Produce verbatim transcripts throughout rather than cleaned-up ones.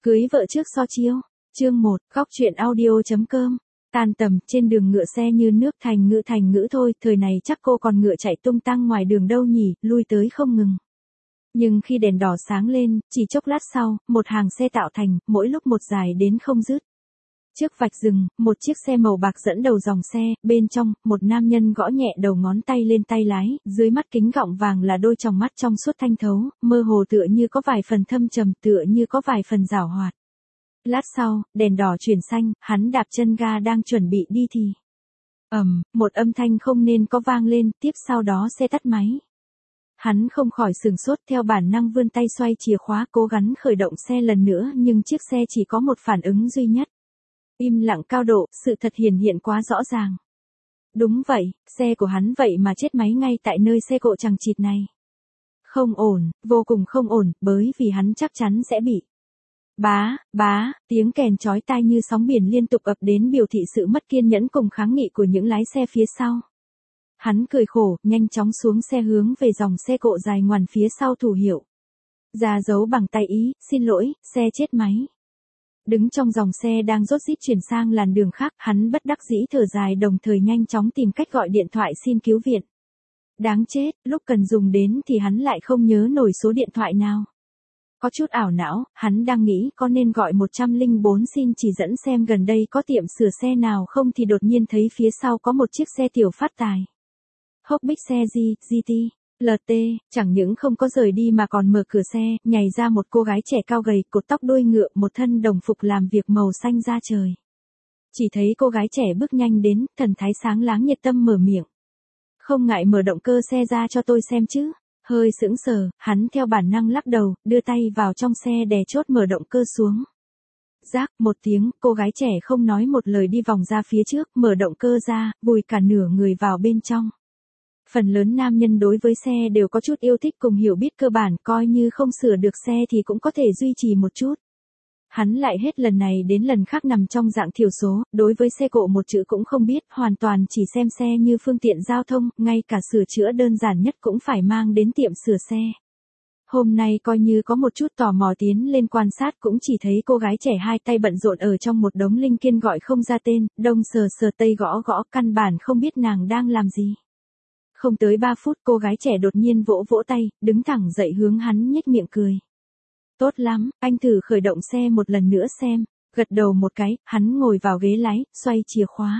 Cưới vợ trước so chiêu. Chương một, góc truyện audio.com. Tan tầm, trên đường ngựa xe như nước, thành ngữ thành ngữ thôi, thời này chắc cô còn ngựa chạy tung tăng ngoài đường đâu nhỉ, lui tới không ngừng. Nhưng khi đèn đỏ sáng lên, chỉ chốc lát sau, một hàng xe tạo thành, mỗi lúc một dài đến không dứt. Trước vạch rừng, một chiếc xe màu bạc dẫn đầu dòng xe, bên trong, một nam nhân gõ nhẹ đầu ngón tay lên tay lái, dưới mắt kính gọng vàng là đôi tròng mắt trong suốt thanh thấu, mơ hồ tựa như có vài phần thâm trầm, tựa như có vài phần giảo hoạt. Lát sau, đèn đỏ chuyển xanh, hắn đạp chân ga đang chuẩn bị đi thì ầm, một âm thanh không nên có vang lên, tiếp sau đó xe tắt máy. Hắn không khỏi sửng sốt, theo bản năng vươn tay xoay chìa khóa, cố gắng khởi động xe lần nữa, nhưng chiếc xe chỉ có một phản ứng duy nhất. Im lặng cao độ, sự thật hiển hiện quá rõ ràng. Đúng vậy, xe của hắn vậy mà chết máy ngay tại nơi xe cộ chằng chịt này. Không ổn, vô cùng không ổn, bởi vì hắn chắc chắn sẽ bị. Bá, bá, tiếng kèn chói tai như sóng biển liên tục ập đến biểu thị sự mất kiên nhẫn cùng kháng nghị của những lái xe phía sau. Hắn cười khổ, nhanh chóng xuống xe hướng về dòng xe cộ dài ngoằn phía sau thủ hiệu. Ra dấu bằng tay ý, xin lỗi, xe chết máy. Đứng trong dòng xe đang rốt rít chuyển sang làn đường khác, hắn bất đắc dĩ thở dài đồng thời nhanh chóng tìm cách gọi điện thoại xin cứu viện. Đáng chết, lúc cần dùng đến thì hắn lại không nhớ nổi số điện thoại nào. Có chút ảo não, hắn đang nghĩ có nên gọi một không bốn xin chỉ dẫn xem gần đây có tiệm sửa xe nào không thì đột nhiên thấy phía sau có một chiếc xe tiểu phát tài. Hốc bích xe G, giê tê, lờ tê, chẳng những không có rời đi mà còn mở cửa xe, nhảy ra một cô gái trẻ cao gầy, cột tóc đuôi ngựa, một thân đồng phục làm việc màu xanh da trời. Chỉ thấy cô gái trẻ bước nhanh đến, thần thái sáng láng nhiệt tâm mở miệng. Không ngại mở động cơ xe ra cho tôi xem chứ. Hơi sững sờ, hắn theo bản năng lắc đầu, đưa tay vào trong xe đè chốt mở động cơ xuống. Rác, một tiếng, cô gái trẻ không nói một lời đi vòng ra phía trước, mở động cơ ra, vùi cả nửa người vào bên trong. Phần lớn nam nhân đối với xe đều có chút yêu thích cùng hiểu biết cơ bản, coi như không sửa được xe thì cũng có thể duy trì một chút. Hắn lại hết lần này đến lần khác nằm trong dạng thiểu số, đối với xe cộ một chữ cũng không biết, hoàn toàn chỉ xem xe như phương tiện giao thông, ngay cả sửa chữa đơn giản nhất cũng phải mang đến tiệm sửa xe. Hôm nay coi như có một chút tò mò tiến lên quan sát cũng chỉ thấy cô gái trẻ hai tay bận rộn ở trong một đống linh kiện gọi không ra tên, đông sờ sờ tây gõ gõ, căn bản không biết nàng đang làm gì. Không tới ba phút cô gái trẻ đột nhiên vỗ vỗ tay, đứng thẳng dậy hướng hắn nhếch miệng cười. Tốt lắm, anh thử khởi động xe một lần nữa xem. Gật đầu một cái, hắn ngồi vào ghế lái, xoay chìa khóa.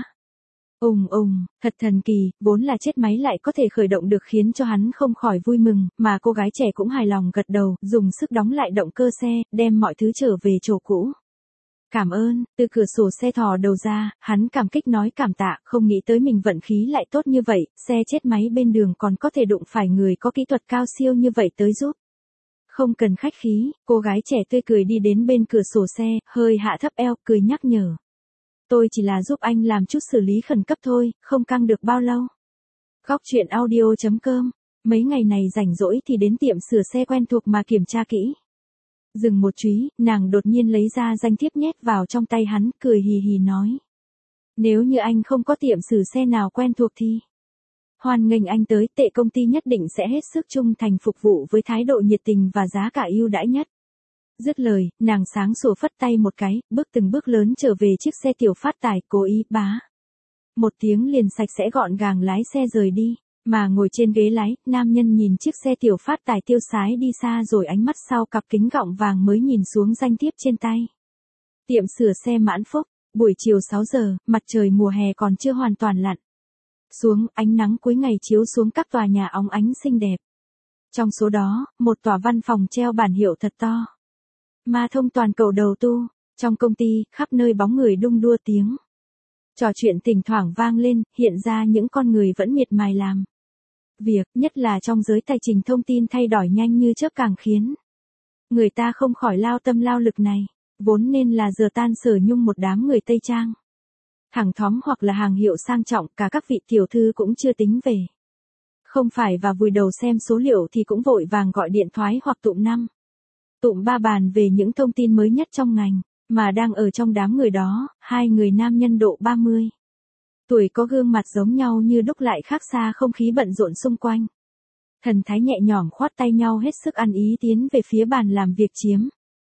Ùng ùng, thật thần kỳ, vốn là chết máy lại có thể khởi động được khiến cho hắn không khỏi vui mừng, mà cô gái trẻ cũng hài lòng gật đầu, dùng sức đóng lại động cơ xe, đem mọi thứ trở về chỗ cũ. Cảm ơn, từ cửa sổ xe thò đầu ra, hắn cảm kích nói cảm tạ, không nghĩ tới mình vận khí lại tốt như vậy, xe chết máy bên đường còn có thể đụng phải người có kỹ thuật cao siêu như vậy tới giúp. Không cần khách khí, cô gái trẻ tươi cười đi đến bên cửa sổ xe, hơi hạ thấp eo, cười nhắc nhở. Tôi chỉ là giúp anh làm chút xử lý khẩn cấp thôi, không căng được bao lâu. Góc truyện audio.com. Mấy ngày này rảnh rỗi thì đến tiệm sửa xe quen thuộc mà kiểm tra kỹ. Dừng một chúy, nàng đột nhiên lấy ra danh thiếp nhét vào trong tay hắn, cười hì hì nói. Nếu như anh không có tiệm sửa xe nào quen thuộc thì... hoan nghênh anh tới, Tệ công ty nhất định sẽ hết sức trung thành phục vụ với thái độ nhiệt tình và giá cả ưu đãi nhất. Dứt lời, nàng sáng sủa phất tay một cái, bước từng bước lớn trở về chiếc xe tiểu phát tài, cố ý bá. Một tiếng liền sạch sẽ gọn gàng lái xe rời đi, mà ngồi trên ghế lái, nam nhân nhìn chiếc xe tiểu phát tài tiêu sái đi xa rồi ánh mắt sau cặp kính gọng vàng mới nhìn xuống danh thiếp trên tay. Tiệm sửa xe Mãn Phúc, buổi chiều sáu giờ, mặt trời mùa hè còn chưa hoàn toàn lặn. Xuống, ánh nắng cuối ngày chiếu xuống các tòa nhà óng ánh xinh đẹp. Trong số đó, một tòa văn phòng treo bản hiệu thật to. Ma Thông toàn cầu đầu tu, trong công ty, khắp nơi bóng người đung đua tiếng. Trò chuyện thỉnh thoảng vang lên, hiện ra những con người vẫn miệt mài làm việc, nhất là trong giới tài chính thông tin thay đổi nhanh như chớp càng khiến người ta không khỏi lao tâm lao lực này, vốn nên là giờ tan sở nhung một đám người Tây Trang. Hàng thóm hoặc là hàng hiệu sang trọng, cả các vị tiểu thư cũng chưa tính về. Không phải và vùi đầu xem số liệu thì cũng vội vàng gọi điện thoại hoặc tụm năm. Tụm ba bàn về những thông tin mới nhất trong ngành, mà đang ở trong đám người đó, hai người nam nhân độ ba mươi. Tuổi có gương mặt giống nhau như đúc lại khác xa không khí bận rộn xung quanh. Thần thái nhẹ nhõm khoát tay nhau hết sức ăn ý tiến về phía bàn làm việc chiếm.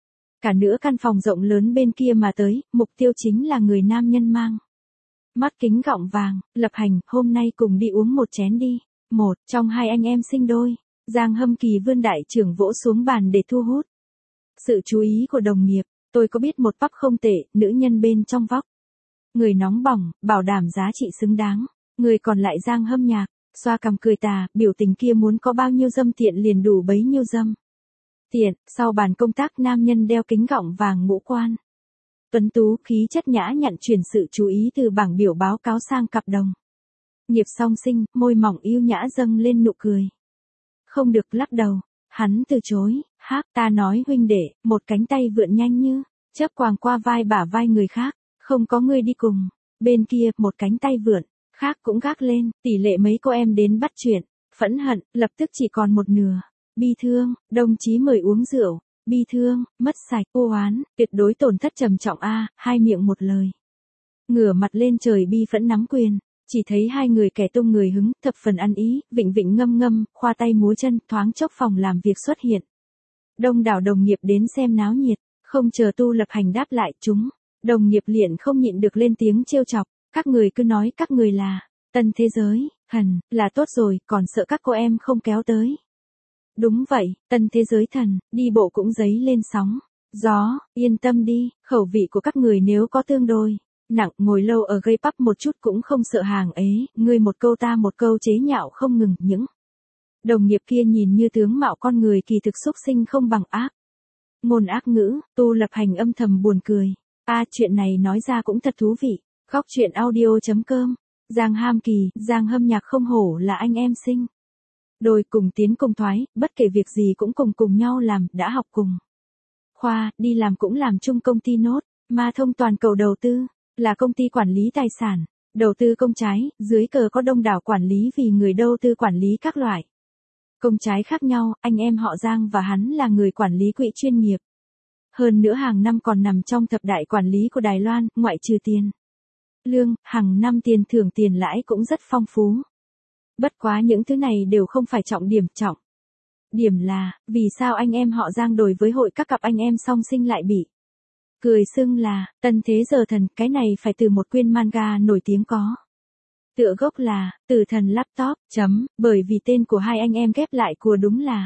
Cả nửa căn phòng rộng lớn bên kia mà tới, mục tiêu chính là người nam nhân mang mắt kính gọng vàng. Lập Hành, hôm nay cùng đi uống một chén đi. Một trong hai anh em sinh đôi, Giang Hâm Kỳ vươn đại trưởng vỗ xuống bàn để thu hút sự chú ý của đồng nghiệp. Tôi có biết một pub không tệ, nữ nhân bên trong vóc người nóng bỏng, bảo đảm giá trị xứng đáng. Người còn lại Giang Hâm Nhạc, xoa cằm cười tà, biểu tình kia muốn có bao nhiêu dâm tiện liền đủ bấy nhiêu dâm tiện. Sau bàn công tác, nam nhân đeo kính gọng vàng ngũ quan tuấn tú, khí chất nhã nhặn chuyển sự chú ý từ bảng biểu báo cáo sang cặp đồng nghiệp song sinh, môi mỏng yêu nhã dâng lên nụ cười. Không được, lắc đầu, hắn từ chối. Hác, ta nói huynh đệ, một cánh tay vượn nhanh như chớp quàng qua vai bả vai người khác, không có người đi cùng. Bên kia, một cánh tay vượn khác cũng gác lên, tỷ lệ mấy cô em đến bắt chuyện, phẫn hận, lập tức chỉ còn một nửa. Bi thương, đồng chí mời uống rượu. Bi thương, mất sạch, ô oán, tuyệt đối tổn thất trầm trọng a, hai miệng một lời. Ngửa mặt lên trời bi phẫn nắm quyền, chỉ thấy hai người kẻ tung người hứng, thập phần ăn ý, vịnh vịnh ngâm ngâm, khoa tay múa chân, thoáng chốc phòng làm việc xuất hiện. Đông đảo đồng nghiệp đến xem náo nhiệt, không chờ Tu Lập Hành đáp lại chúng, đồng nghiệp liền không nhịn được lên tiếng trêu chọc, các người cứ nói các người là tân thế giới, thần, là tốt rồi, còn sợ các cô em không kéo tới. Đúng vậy, tân thế giới thần, đi bộ cũng dấy lên sóng gió, yên tâm đi, khẩu vị của các người nếu có tương đối nặng, ngồi lâu ở gây pub một chút cũng không sợ hàng ấy, ngươi một câu ta một câu chế nhạo không ngừng. Những đồng nghiệp kia nhìn như tướng mạo con người kỳ thực xúc sinh không bằng ác ngôn ác ngữ. Tu Lập Hành âm thầm buồn cười, a chuyện này nói ra cũng thật thú vị. Góc truyện audio chấm com. Giang Ham Kỳ, Giang Hâm Nhạc không hổ là anh em sinh đôi, cùng tiến cùng thoái, bất kể việc gì cũng cùng cùng nhau làm, đã học cùng khoa, đi làm cũng làm chung công ty nốt. Ma Thông toàn cầu đầu tư, là công ty quản lý tài sản, đầu tư công trái, dưới cờ có đông đảo quản lý vì người đầu tư quản lý các loại công trái khác nhau. Anh em họ Giang và hắn là người quản lý quỹ chuyên nghiệp. Hơn nữa hàng năm còn nằm trong thập đại quản lý của Đài Loan, ngoại trừ tiền lương, hàng năm tiền thưởng tiền lãi cũng rất phong phú. Bất quá những thứ này đều không phải trọng điểm, trọng điểm là, vì sao anh em họ Giang đối với hội các cặp anh em song sinh lại bị cười xưng là tân thế giờ thần. Cái này phải từ một quyển manga nổi tiếng có tựa gốc là Tử Thần Laptop, chấm, bởi vì tên của hai anh em ghép lại của đúng là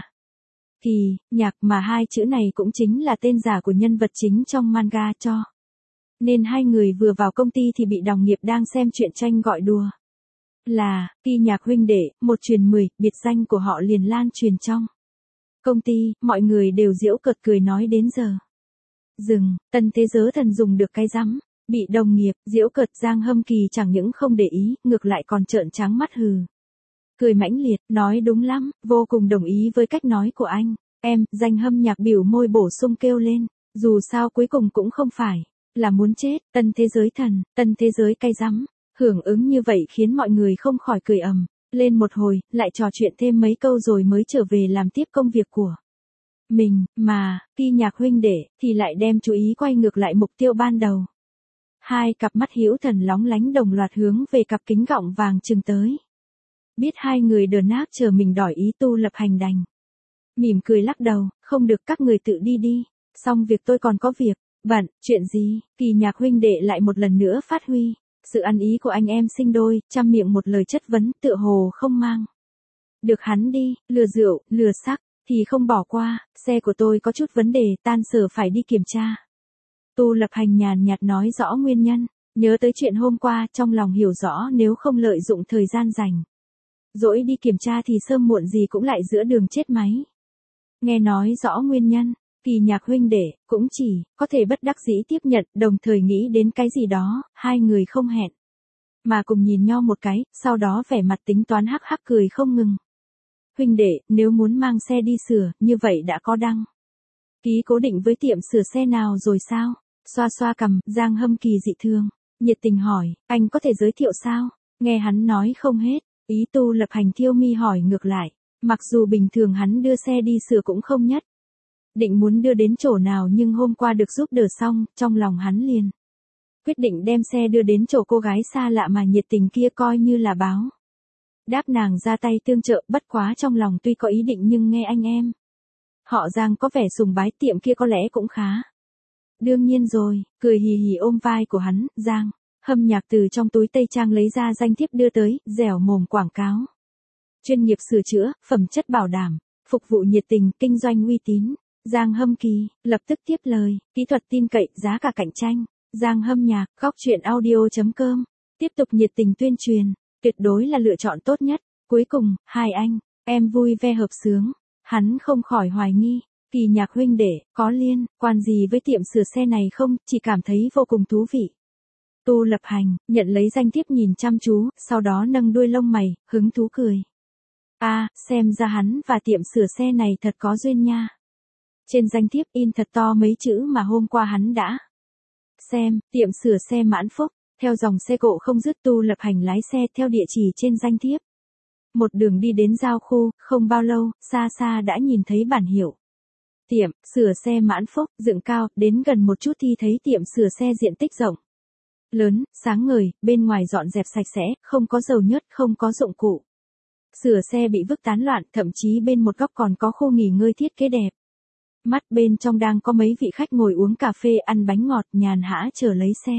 Kỳ, Nhạc, mà hai chữ này cũng chính là tên giả của nhân vật chính trong manga, cho nên hai người vừa vào công ty thì bị đồng nghiệp đang xem truyện tranh gọi đùa là Kỳ Nhạc huynh đệ. Một truyền mười, biệt danh của họ liền lan truyền trong công ty, mọi người đều giễu cợt cười nói đến giờ dừng. Tân thế giới thần dùng được cái rắm, bị đồng nghiệp giễu cợt. Giang Hâm Kỳ chẳng những không để ý, ngược lại còn trợn trắng mắt hừ cười mãnh liệt, nói đúng lắm, vô cùng đồng ý với cách nói của anh em. Danh Hâm Nhạc biểu môi bổ sung kêu lên, dù sao cuối cùng cũng không phải là muốn chết. Tân thế giới thần, tân thế giới cay rắm. Hưởng ứng như vậy khiến mọi người không khỏi cười ầm lên một hồi, lại trò chuyện thêm mấy câu rồi mới trở về làm tiếp công việc của mình. Mà Kỳ Nhạc huynh đệ thì lại đem chú ý quay ngược lại mục tiêu ban đầu. Hai cặp mắt hữu thần lóng lánh đồng loạt hướng về cặp kính gọng vàng chừng tới. Biết hai người đờ nát chờ mình đòi ý, Tu Lập Hành đành mỉm cười lắc đầu, không được, các người tự đi đi, xong việc tôi còn có việc bận. Chuyện gì? Kỳ Nhạc huynh đệ lại một lần nữa phát huy sự ăn ý của anh em sinh đôi, trăm miệng một lời chất vấn, tựa hồ không mang được hắn đi, lừa rượu, lừa sắc thì không bỏ qua. Xe của tôi có chút vấn đề, tan sở phải đi kiểm tra. Tu Lập Hành nhàn nhạt nói rõ nguyên nhân, nhớ tới chuyện hôm qua, trong lòng hiểu rõ nếu không lợi dụng thời gian rảnh rỗi đi kiểm tra thì sớm muộn gì cũng lại giữa đường chết máy. Nghe nói rõ nguyên nhân, Kỳ Nhạc huynh đệ cũng chỉ có thể bất đắc dĩ tiếp nhận, đồng thời nghĩ đến cái gì đó. Hai người không hẹn mà cùng nhìn nhau một cái, sau đó vẻ mặt tính toán hắc hắc cười không ngừng. Huynh đệ, nếu muốn mang xe đi sửa, như vậy đã có đăng ký cố định với tiệm sửa xe nào rồi sao? Xoa xoa cằm, Giang Hâm Kỳ dị thường nhiệt tình hỏi, anh có thể giới thiệu sao? Nghe hắn nói không hết ý, Tu Lập Hành thiêu mi hỏi ngược lại, mặc dù bình thường hắn đưa xe đi sửa cũng không nhất định muốn đưa đến chỗ nào, nhưng hôm qua được giúp đỡ xong, trong lòng hắn liền quyết định đem xe đưa đến chỗ cô gái xa lạ mà nhiệt tình kia, coi như là báo đáp nàng ra tay tương trợ. Bất quá trong lòng tuy có ý định nhưng nghe anh em họ Giang có vẻ sùng bái tiệm kia có lẽ cũng khá Đương nhiên rồi, cười hì hì ôm vai của hắn, Giang. Hâm Nhạc từ trong túi tây trang lấy ra danh thiếp đưa tới, dẻo mồm quảng cáo. Chuyên nghiệp sửa chữa, phẩm chất bảo đảm, phục vụ nhiệt tình, kinh doanh uy tín. Giang Hâm Kỳ, lập tức tiếp lời, kỹ thuật tin cậy, giá cả cạnh tranh. Giang Hâm Nhạc, góc chuyện audio.com. Tiếp tục nhiệt tình tuyên truyền, tuyệt đối là lựa chọn tốt nhất. Cuối cùng, hai anh, em vui vẻ hợp sướng. Hắn không khỏi hoài nghi, Kỳ Nhạc huynh đệ, có liên quan gì với tiệm sửa xe này không, chỉ cảm thấy vô cùng thú vị. Tu Lập Hành, nhận lấy danh thiếp nhìn chăm chú, sau đó nâng đuôi lông mày, hứng thú cười. A, à, xem ra hắn và tiệm sửa xe này thật có duyên nha. Trên danh thiếp in thật to mấy chữ mà hôm qua hắn đã xem, tiệm sửa xe Mãn Phúc, theo dòng xe cộ không dứt. Tu Lập Hành lái xe theo địa chỉ trên danh thiếp. Một đường đi đến giao khu, không bao lâu, xa xa đã nhìn thấy bản hiệu. Tiệm sửa xe Mãn Phúc, dựng cao, đến gần một chút thì thấy tiệm sửa xe diện tích rộng. Lớn, sáng ngời, bên ngoài dọn dẹp sạch sẽ, không có dầu nhớt, không có dụng cụ. Sửa xe bị vứt tán loạn, thậm chí bên một góc còn có khu nghỉ ngơi thiết kế đẹp. Mắt bên trong đang có mấy vị khách ngồi uống cà phê ăn bánh ngọt nhàn hã chờ lấy xe.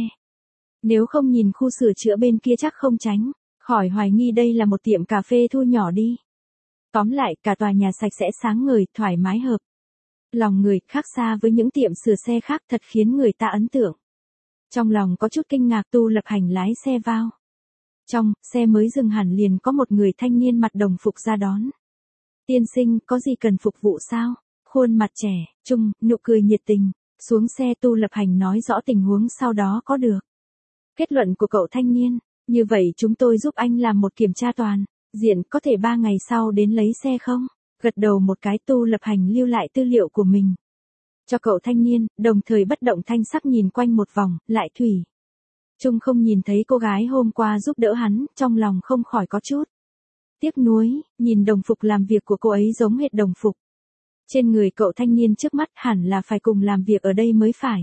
Nếu không nhìn khu sửa chữa bên kia chắc không tránh khỏi hoài nghi đây là một tiệm cà phê thu nhỏ đi. Tóm lại, cả tòa nhà sạch sẽ sáng ngời, thoải mái hợp lòng người, khác xa với những tiệm sửa xe khác, thật khiến người ta ấn tượng. Trong lòng có chút kinh ngạc, Tu Lập Hành lái xe vào. Trong xe mới dừng hẳn liền có một người thanh niên mặc đồng phục ra đón. Tiên sinh, có gì cần phục vụ sao? Khuôn mặt trẻ, trung, nụ cười nhiệt tình. Xuống xe Tu Lập Hành nói rõ tình huống sau đó có được. Kết luận của cậu thanh niên, như vậy chúng tôi giúp anh làm một kiểm tra toàn diện, có thể ba ngày sau đến lấy xe không? Gật đầu một cái. Tu Lập Hành lưu lại tư liệu của mình cho cậu thanh niên, đồng thời bất động thanh sắc nhìn quanh một vòng, lại thủy chung không nhìn thấy cô gái hôm qua giúp đỡ hắn, trong lòng không khỏi có chút tiếc nuối, nhìn đồng phục làm việc của cô ấy giống hệt đồng phục trên người cậu thanh niên trước mắt, hẳn là phải cùng làm việc ở đây mới phải.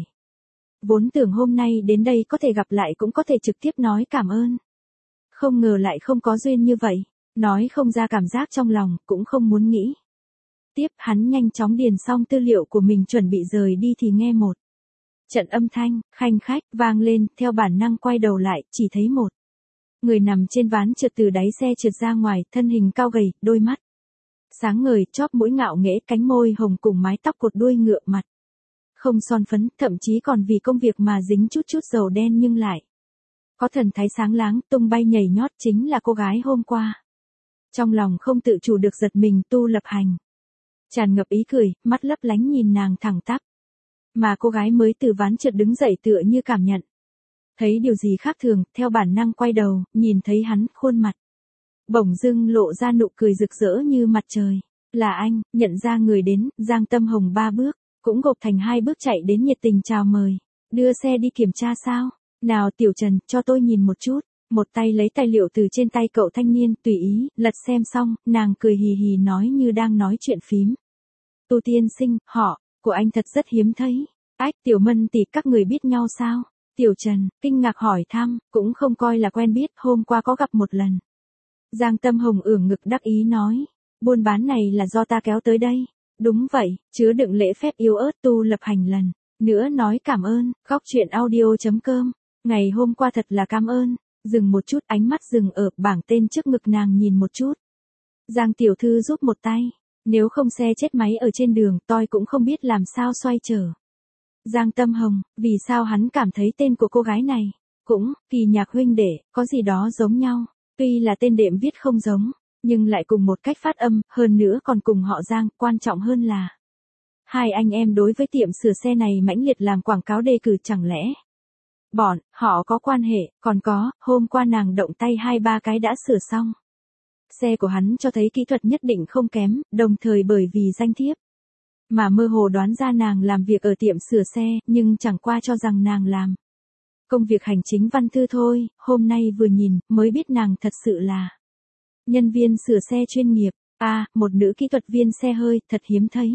Vốn tưởng hôm nay đến đây có thể gặp lại, cũng có thể trực tiếp nói cảm ơn. Không ngờ lại không có duyên như vậy, nói không ra cảm giác trong lòng, cũng không muốn nghĩ. Tiếp, hắn nhanh chóng điền xong tư liệu của mình chuẩn bị rời đi thì nghe một trận âm thanh khanh khách vang lên, theo bản năng quay đầu lại, chỉ thấy một người nằm trên ván trượt từ đáy xe trượt ra ngoài, thân hình cao gầy, đôi mắt sáng ngời, chóp mũi ngạo nghễ, cánh môi hồng cùng mái tóc cột đuôi ngựa, mặt không son phấn, thậm chí còn vì công việc mà dính chút chút dầu đen nhưng lại có thần thái sáng láng, tung bay nhảy nhót, chính là cô gái hôm qua. Trong lòng không tự chủ được giật mình. Tu Lập Hành tràn ngập ý cười, mắt lấp lánh nhìn nàng thẳng tắp. Mà cô gái mới từ ván trượt đứng dậy tựa như cảm nhận thấy điều gì khác thường, theo bản năng quay đầu, nhìn thấy hắn, khuôn mặt bỗng dưng lộ ra nụ cười rực rỡ như mặt trời. Là anh, nhận ra người đến, Giang Tâm Hồng ba bước, cũng gộp thành hai bước chạy đến nhiệt tình chào mời. Đưa xe đi kiểm tra sao? Nào Tiểu Trần, cho tôi nhìn một chút. Một tay lấy tài liệu từ trên tay cậu thanh niên, tùy ý, lật xem xong, nàng cười hì hì nói như đang nói chuyện phím. Tu tiên sinh, họ của anh thật rất hiếm thấy. Ách, Tiểu Mân tỷ, các người biết nhau sao? Tiểu Trần, kinh ngạc hỏi thăm, cũng không coi là quen biết, hôm qua có gặp một lần. Giang Tâm Hồng ưỡn ngực đắc ý nói, buôn bán này là do ta kéo tới đây. Đúng vậy, chứa đựng lễ phép yếu ớt. Tu Lập Hành lần nữa nói cảm ơn. Góc chuyện audio.com. Ngày hôm qua thật là cảm ơn. Dừng một chút, ánh mắt dừng ở bảng tên trước ngực nàng nhìn một chút. Giang tiểu thư giúp một tay. Nếu không xe chết máy ở trên đường, tôi cũng không biết làm sao xoay trở. Giang Tâm Hồng, vì sao hắn cảm thấy tên của cô gái này cũng Kỳ Nhạc huynh đệ, có gì đó giống nhau. Tuy là tên đệm viết không giống, nhưng lại cùng một cách phát âm, hơn nữa còn cùng họ Giang, quan trọng hơn là hai anh em đối với tiệm sửa xe này mãnh liệt làm quảng cáo đề cử, chẳng lẽ bọn họ có quan hệ. Còn có, hôm qua nàng động tay hai ba cái đã sửa xong xe của hắn, cho thấy kỹ thuật nhất định không kém, đồng thời bởi vì danh thiếp mà mơ hồ đoán ra nàng làm việc ở tiệm sửa xe, nhưng chẳng qua cho rằng nàng làm công việc hành chính văn thư thôi. Hôm nay vừa nhìn, mới biết nàng thật sự là nhân viên sửa xe chuyên nghiệp. A, à, một nữ kỹ thuật viên xe hơi, thật hiếm thấy.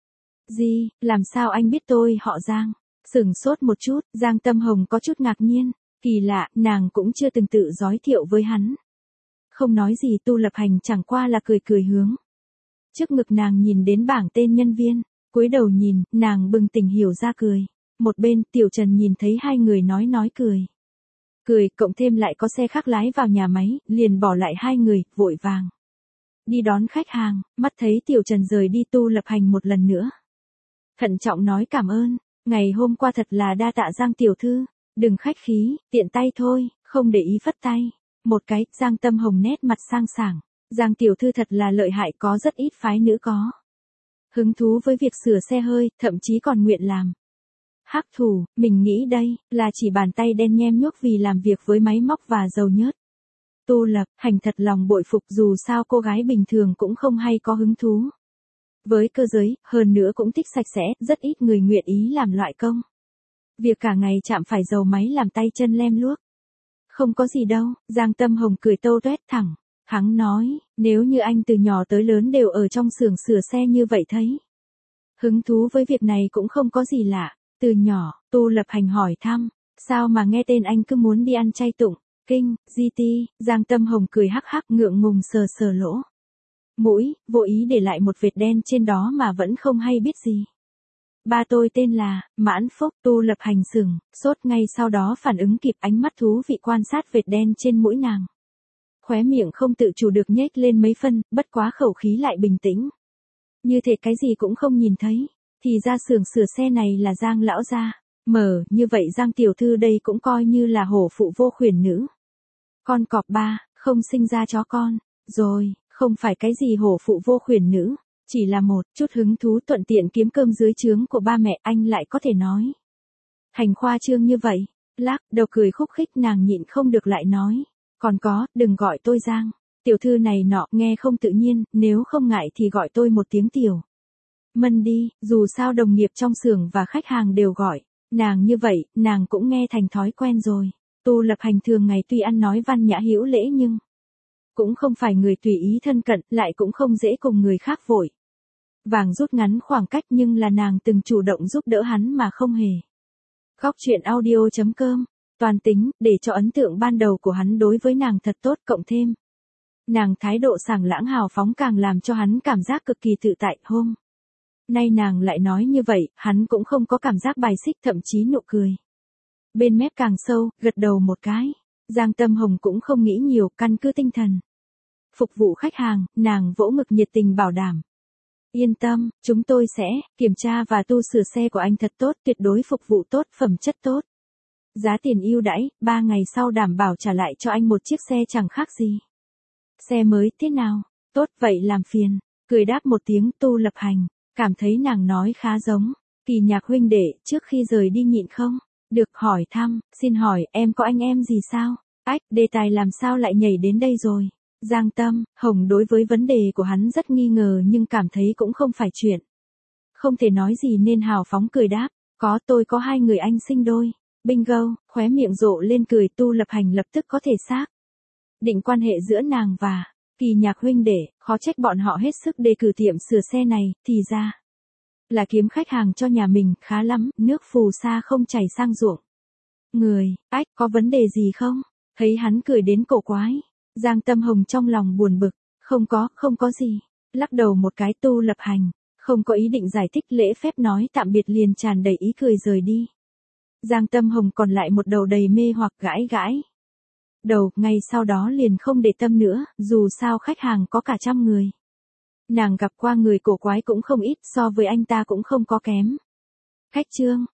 Gì, làm sao anh biết tôi họ Giang? Sửng sốt một chút, Giang Tâm Hồng có chút ngạc nhiên. Kỳ lạ, nàng cũng chưa từng tự giới thiệu với hắn. Không nói gì. Tu Lập Hành chẳng qua là cười cười hướng trước ngực nàng nhìn đến bảng tên nhân viên, cúi đầu nhìn, nàng bừng tỉnh hiểu ra cười. Một bên Tiểu Trần nhìn thấy hai người nói nói cười. Cười, cộng thêm lại có xe khác lái vào nhà máy, liền bỏ lại hai người, vội vàng đi đón khách hàng, mắt thấy Tiểu Trần rời đi Tu Lập Hành một lần nữa. Thận trọng nói cảm ơn, ngày hôm qua thật là đa tạ Giang tiểu thư, đừng khách khí, tiện tay thôi, không để ý phất tay. Một cái, Giang Tâm Hồng nét mặt sang sảng, Giang tiểu thư thật là lợi hại, có rất ít phái nữ có hứng thú với việc sửa xe hơi, thậm chí còn nguyện làm hắc thủ, mình nghĩ đây, là chỉ bàn tay đen nhem nhuốc vì làm việc với máy móc và dầu nhớt. Tu Lập Hành thật lòng bội phục, dù sao cô gái bình thường cũng không hay có hứng thú với cơ giới, hơn nữa cũng thích sạch sẽ, rất ít người nguyện ý làm loại công việc cả ngày chạm phải dầu máy làm tay chân lem luốc. Không có gì đâu, Giang Tâm Hồng cười tâu tuét thẳng, hắn nói, nếu như anh từ nhỏ tới lớn đều ở trong xưởng sửa xe như vậy thấy hứng thú với việc này cũng không có gì lạ. Từ nhỏ, Tu Lập Hành hỏi thăm, sao mà nghe tên anh cứ muốn đi ăn chay tụng, kinh, giê tê, Giang Tâm Hồng cười hắc hắc ngượng ngùng sờ sờ lỗ mũi, vô ý để lại một vệt đen trên đó mà vẫn không hay biết gì. Ba tôi tên là Mãn Phúc. Tu Lập Hành sừng sốt, ngay sau đó phản ứng kịp, ánh mắt thú vị quan sát vệt đen trên mũi nàng. Khóe miệng không tự chủ được nhếch lên mấy phân, bất quá khẩu khí lại bình tĩnh. Như thể cái gì cũng không nhìn thấy, thì ra xưởng sửa xe này là Giang lão gia. Mở, như vậy Giang tiểu thư đây cũng coi như là hổ phụ vô khuyển nữ. Con cọp ba, không sinh ra chó con, rồi, không phải cái gì hổ phụ vô khuyển nữ. Chỉ là một chút hứng thú thuận tiện kiếm cơm dưới trướng của ba mẹ, anh lại có thể nói hành khoa trương như vậy. Lắc đầu cười khúc khích, nàng nhịn không được lại nói, còn có, đừng gọi tôi Giang tiểu thư này nọ, nghe không tự nhiên, nếu không ngại thì gọi tôi một tiếng Tiểu Mân đi, dù sao đồng nghiệp trong xưởng và khách hàng đều gọi nàng như vậy, nàng cũng nghe thành thói quen rồi. Tu Lập Hành thường ngày tuy ăn nói văn nhã hữu lễ nhưng cũng không phải người tùy ý thân cận, lại cũng không dễ cùng người khác vội vàng rút ngắn khoảng cách, nhưng là nàng từng chủ động giúp đỡ hắn mà không hề. Góc truyện audio chấm com, toàn tính, để cho ấn tượng ban đầu của hắn đối với nàng thật tốt, cộng thêm nàng thái độ sảng lãng hào phóng càng làm cho hắn cảm giác cực kỳ tự tại. Hôm nay nàng lại nói như vậy, hắn cũng không có cảm giác bài xích, thậm chí nụ cười bên mép càng sâu, gật đầu một cái. Giang Tâm Hồng cũng không nghĩ nhiều, căn cứ tinh thần phục vụ khách hàng, nàng vỗ ngực nhiệt tình bảo đảm. Yên tâm, chúng tôi sẽ kiểm tra và tu sửa xe của anh thật tốt, tuyệt đối phục vụ tốt, phẩm chất tốt. Giá tiền ưu đãi, ba ngày sau đảm bảo trả lại cho anh một chiếc xe chẳng khác gì xe mới. Thế nào? Tốt vậy, làm phiền. Cười đáp một tiếng. Tu Lập Hành cảm thấy nàng nói khá giống Kỳ Nhạc huynh đệ, trước khi rời đi nhịn không được hỏi thăm, xin hỏi em có anh em gì sao? Ách, đề tài làm sao lại nhảy đến đây rồi? Giang Tâm Hồng đối với vấn đề của hắn rất nghi ngờ, nhưng cảm thấy cũng không phải chuyện không thể nói gì nên hào phóng cười đáp, có, tôi có hai người anh sinh đôi. Bingo, khóe miệng rộ lên cười. Tu Lập Hành lập tức có thể xác định quan hệ giữa nàng và Kỳ Nhạc huynh đệ, khó trách bọn họ hết sức đề cử tiệm sửa xe này, thì ra là kiếm khách hàng cho nhà mình. Khá lắm, nước phù sa không chảy sang ruộng người. Ách, có vấn đề gì không? Thấy hắn cười đến cổ quái, Giang Tâm Hồng trong lòng buồn bực, không có, không có gì. Lắc đầu một cái. Tu Lập Hành không có ý định giải thích, lễ phép nói tạm biệt liền tràn đầy ý cười rời đi. Giang Tâm Hồng còn lại một đầu đầy mê hoặc, gãi gãi đầu, ngay sau đó liền không để tâm nữa, dù sao khách hàng có cả trăm người. Nàng gặp qua người cổ quái cũng không ít, so với anh ta cũng không có kém. Khách trương,